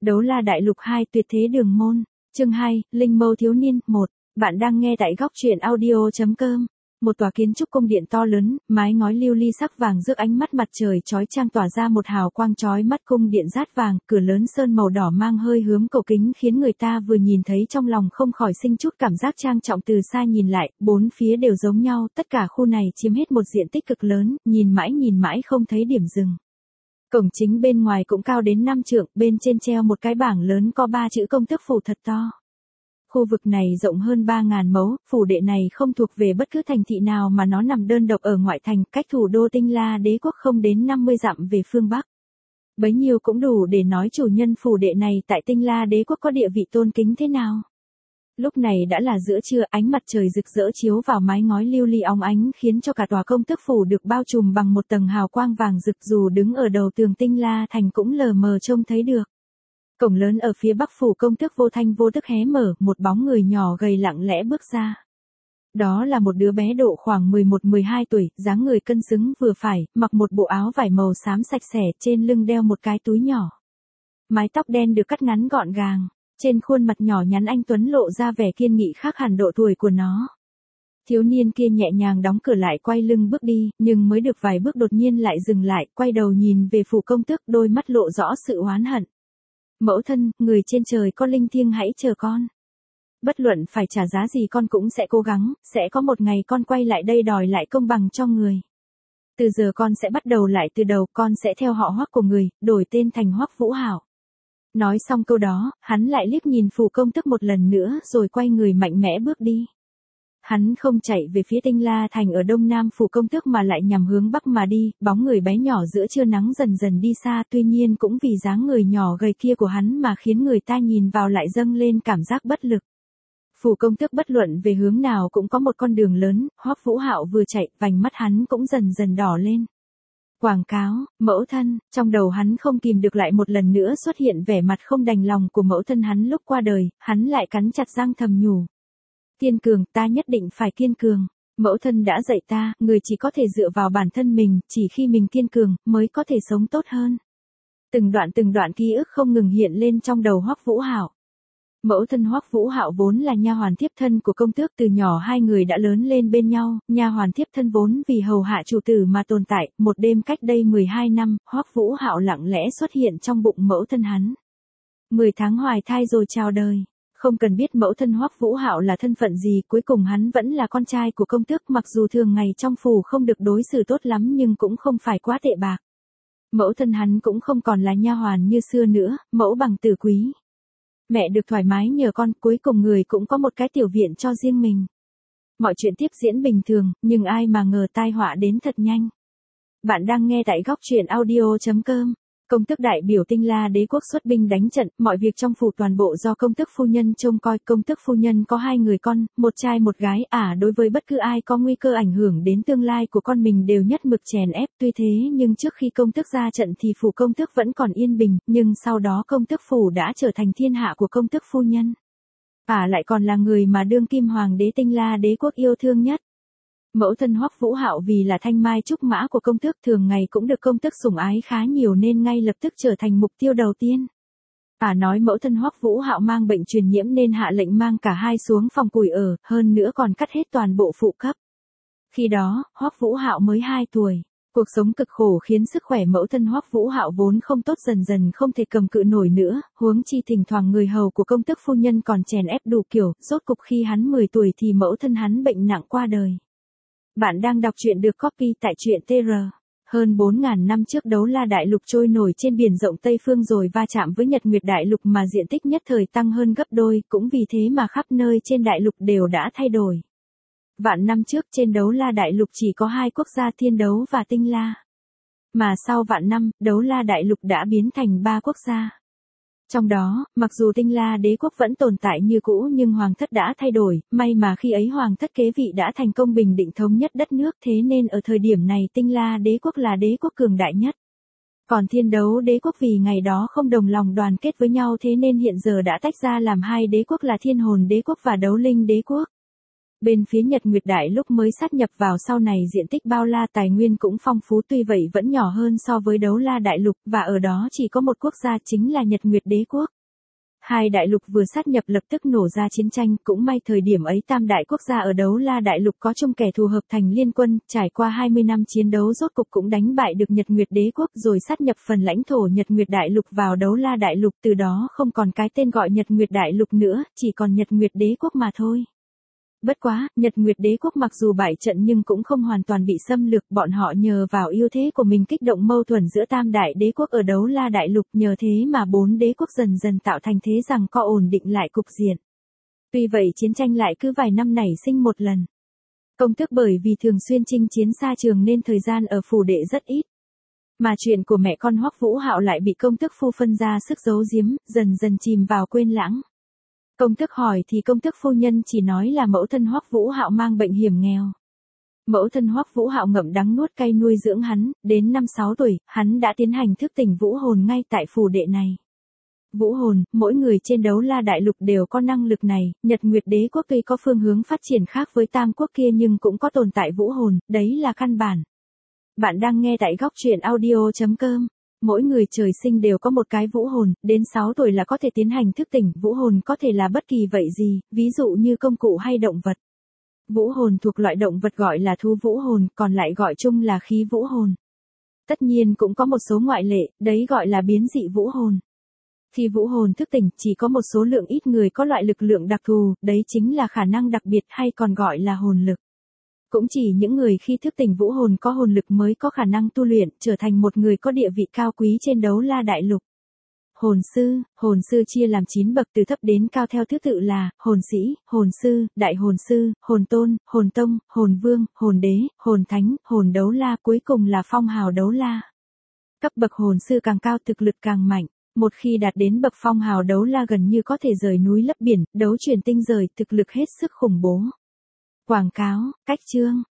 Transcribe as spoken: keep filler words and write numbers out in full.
Đấu La Đại Lục hai Tuyệt Thế Đường Môn, chương hai, Linh Mâu Thiếu Niên, một. Bạn đang nghe tại góc truyện audio chấm com. Một tòa kiến trúc cung điện to lớn, mái ngói lưu ly sắc vàng rước ánh mắt mặt trời chói chang tỏa ra một hào quang chói mắt. Cung điện rát vàng, cửa lớn sơn màu đỏ mang hơi hướng cổ kính khiến người ta vừa nhìn thấy trong lòng không khỏi sinh chút cảm giác trang trọng. Từ xa nhìn lại, bốn phía đều giống nhau, tất cả khu này chiếm hết một diện tích cực lớn, nhìn mãi nhìn mãi không thấy điểm dừng. Cổng chính bên ngoài cũng cao đến năm trượng, bên trên treo một cái bảng lớn có ba chữ công tước phủ thật to. Khu vực này rộng hơn ba ngàn mẫu, phủ đệ này không thuộc về bất cứ thành thị nào mà nó nằm đơn độc ở ngoại thành, cách thủ đô Tinh La Đế quốc không đến năm mươi dặm về phương Bắc. Bấy nhiêu cũng đủ để nói chủ nhân phủ đệ này tại Tinh La Đế quốc có địa vị tôn kính thế nào. Lúc này đã là giữa trưa, ánh mặt trời rực rỡ chiếu vào mái ngói lưu ly óng ánh khiến cho cả tòa công tước phủ được bao trùm bằng một tầng hào quang vàng rực, dù đứng ở đầu tường Tinh La thành cũng lờ mờ trông thấy được. Cổng lớn ở phía bắc phủ công tước vô thanh vô tức hé mở, một bóng người nhỏ gầy lặng lẽ bước ra. Đó là một đứa bé độ khoảng mười một mười hai tuổi, dáng người cân xứng vừa phải, mặc một bộ áo vải màu xám sạch sẽ, trên lưng đeo một cái túi nhỏ. Mái tóc đen được cắt ngắn gọn gàng. Trên khuôn mặt nhỏ nhắn anh tuấn lộ ra vẻ kiên nghị khác hẳn độ tuổi của nó. Thiếu niên kia nhẹ nhàng đóng cửa lại quay lưng bước đi, nhưng mới được vài bước đột nhiên lại dừng lại, quay đầu nhìn về phủ công tước, đôi mắt lộ rõ sự oán hận. Mẫu thân, người trên trời có linh thiêng hãy chờ con. Bất luận phải trả giá gì con cũng sẽ cố gắng, sẽ có một ngày con quay lại đây đòi lại công bằng cho người. Từ giờ con sẽ bắt đầu lại từ đầu, con sẽ theo họ Hoắc của người, đổi tên thành Hoắc Vũ Hạo. Nói xong câu đó, hắn lại liếc nhìn phủ công tước một lần nữa rồi quay người mạnh mẽ bước đi. Hắn không chạy về phía Tinh La thành ở đông nam phủ công tước mà lại nhằm hướng bắc mà đi, bóng người bé nhỏ giữa trưa nắng dần dần đi xa, tuy nhiên cũng vì dáng người nhỏ gầy kia của hắn mà khiến người ta nhìn vào lại dâng lên cảm giác bất lực. Phủ công tước bất luận về hướng nào cũng có một con đường lớn, Hoắc Vũ Hạo vừa chạy, vành mắt hắn cũng dần dần đỏ lên. Quảng cáo, mẫu thân, trong đầu hắn không kìm được lại một lần nữa xuất hiện vẻ mặt không đành lòng của mẫu thân hắn lúc qua đời, hắn lại cắn chặt răng thầm nhủ. Kiên cường, ta nhất định phải kiên cường. Mẫu thân đã dạy ta, người chỉ có thể dựa vào bản thân mình, chỉ khi mình kiên cường, mới có thể sống tốt hơn. Từng đoạn từng đoạn ký ức không ngừng hiện lên trong đầu Hoắc Vũ Hạo. Mẫu thân Hoắc Vũ Hạo vốn là nha hoàn thiếp thân của công tước, từ nhỏ hai người đã lớn lên bên nhau, nha hoàn thiếp thân vốn vì hầu hạ chủ tử mà tồn tại. Một đêm cách đây mười hai năm, Hoắc Vũ Hạo lặng lẽ xuất hiện trong bụng mẫu thân hắn. mười tháng hoài thai rồi chào đời. Không cần biết mẫu thân Hoắc Vũ Hạo là thân phận gì, cuối cùng hắn vẫn là con trai của công tước, mặc dù thường ngày trong phủ không được đối xử tốt lắm nhưng cũng không phải quá tệ bạc. Mẫu thân hắn cũng không còn là nha hoàn như xưa nữa, mẫu bằng tử quý. Mẹ được thoải mái nhờ con, cuối cùng người cũng có một cái tiểu viện cho riêng mình. Mọi chuyện tiếp diễn bình thường, nhưng ai mà ngờ tai họa đến thật nhanh. Bạn đang nghe tại góc truyện audio chấm com. Công tước đại biểu Tinh La Đế quốc xuất binh đánh trận, mọi việc trong phủ toàn bộ do công tước phu nhân trông coi. Công tước phu nhân có hai người con, một trai một gái, ả à, đối với bất cứ ai có nguy cơ ảnh hưởng đến tương lai của con mình đều nhất mực chèn ép. Tuy thế nhưng trước khi công tước ra trận thì phủ công tước vẫn còn yên bình, nhưng sau đó công tước phủ đã trở thành thiên hạ của công tước phu nhân. Ả à, lại còn là người mà đương kim hoàng đế Tinh La Đế quốc yêu thương nhất. Mẫu thân Hoắc Vũ Hạo vì là thanh mai trúc mã của công tước, thường ngày cũng được công tước sủng ái khá nhiều nên ngay lập tức trở thành mục tiêu đầu tiên. Ả à nói mẫu thân Hoắc Vũ Hạo mang bệnh truyền nhiễm nên hạ lệnh mang cả hai xuống phòng củi ở, hơn nữa còn cắt hết toàn bộ phụ cấp. Khi đó, Hoắc Vũ Hạo mới hai tuổi. Cuộc sống cực khổ khiến sức khỏe mẫu thân Hoắc Vũ Hạo vốn không tốt dần dần không thể cầm cự nổi nữa, huống chi thỉnh thoảng người hầu của công tước phu nhân còn chèn ép đủ kiểu, rốt cục khi hắn mười tuổi thì mẫu thân hắn bệnh nặng qua đời. Bạn đang đọc truyện được copy tại truyện tê rờ. Hơn bốn ngàn năm trước Đấu La Đại Lục trôi nổi trên biển rộng Tây Phương rồi va chạm với Nhật Nguyệt Đại Lục mà diện tích nhất thời tăng hơn gấp đôi, cũng vì thế mà khắp nơi trên đại lục đều đã thay đổi. Vạn năm trước trên Đấu La Đại Lục chỉ có hai quốc gia Thiên Đấu và Tinh La. Mà sau vạn năm, Đấu La Đại Lục đã biến thành ba quốc gia. Trong đó, mặc dù Tinh La Đế quốc vẫn tồn tại như cũ nhưng hoàng thất đã thay đổi, may mà khi ấy hoàng thất kế vị đã thành công bình định thống nhất đất nước, thế nên ở thời điểm này Tinh La Đế quốc là đế quốc cường đại nhất. Còn Thiên Đấu Đế quốc vì ngày đó không đồng lòng đoàn kết với nhau thế nên hiện giờ đã tách ra làm hai đế quốc là Thiên Hồn Đế quốc và Đấu Linh Đế quốc. Bên phía Nhật Nguyệt Đại Lục mới sát nhập vào sau này diện tích bao la tài nguyên cũng phong phú, tuy vậy vẫn nhỏ hơn so với Đấu La Đại Lục, và ở đó chỉ có một quốc gia chính là Nhật Nguyệt Đế Quốc. Hai đại lục vừa sát nhập lập tức nổ ra chiến tranh, cũng may thời điểm ấy tam đại quốc gia ở Đấu La Đại Lục có chung kẻ thù hợp thành liên quân, trải qua hai mươi năm chiến đấu rốt cục cũng đánh bại được Nhật Nguyệt Đế Quốc rồi sát nhập phần lãnh thổ Nhật Nguyệt Đại Lục vào Đấu La Đại Lục, từ đó không còn cái tên gọi Nhật Nguyệt Đại Lục nữa, chỉ còn Nhật Nguyệt Đế Quốc mà thôi. Bất quá, Nhật Nguyệt Đế Quốc mặc dù bại trận nhưng cũng không hoàn toàn bị xâm lược, bọn họ nhờ vào ưu thế của mình kích động mâu thuẫn giữa tam đại đế quốc ở Đấu La Đại Lục, nhờ thế mà bốn đế quốc dần dần tạo thành thế rằng co ổn định lại cục diện. Tuy vậy chiến tranh lại cứ vài năm nảy sinh một lần. Công tước bởi vì thường xuyên chinh chiến xa trường nên thời gian ở phủ đệ rất ít. Mà chuyện của mẹ con Hoắc Vũ Hạo lại bị công tước phu phân ra sức giấu giếm, dần dần chìm vào quên lãng. Công tước hỏi thì công tước phu nhân chỉ nói là mẫu thân Hoắc Vũ Hạo mang bệnh hiểm nghèo. Mẫu thân Hoắc Vũ Hạo ngậm đắng nuốt cay nuôi dưỡng hắn, đến năm sáu tuổi, hắn đã tiến hành thức tỉnh vũ hồn ngay tại phủ đệ này. Vũ hồn, mỗi người trên Đấu La Đại Lục đều có năng lực này, Nhật Nguyệt Đế Quốc tuy có phương hướng phát triển khác với tam quốc kia nhưng cũng có tồn tại vũ hồn, đấy là căn bản. Bạn đang nghe tại góc truyện audio chấm com. Mỗi người trời sinh đều có một cái vũ hồn, đến sáu tuổi là có thể tiến hành thức tỉnh, vũ hồn có thể là bất kỳ vậy gì, ví dụ như công cụ hay động vật. Vũ hồn thuộc loại động vật gọi là thú vũ hồn, còn lại gọi chung là khí vũ hồn. Tất nhiên cũng có một số ngoại lệ, đấy gọi là biến dị vũ hồn. Khi vũ hồn thức tỉnh, chỉ có một số lượng ít người có loại lực lượng đặc thù, đấy chính là khả năng đặc biệt hay còn gọi là hồn lực. Cũng chỉ những người khi thức tỉnh vũ hồn có hồn lực mới có khả năng tu luyện, trở thành một người có địa vị cao quý trên Đấu La Đại Lục. Hồn sư, hồn sư chia làm chín bậc từ thấp đến cao theo thứ tự là, hồn sĩ, hồn sư, đại hồn sư, hồn tôn, hồn tông, hồn vương, hồn đế, hồn thánh, hồn đấu la, cuối cùng là phong hào đấu la. Cấp bậc hồn sư càng cao thực lực càng mạnh. Một khi đạt đến bậc phong hào đấu la gần như có thể rời núi lấp biển, đấu chuyển tinh rời, thực lực hết sức khủng bố. Quảng cáo, cách chương.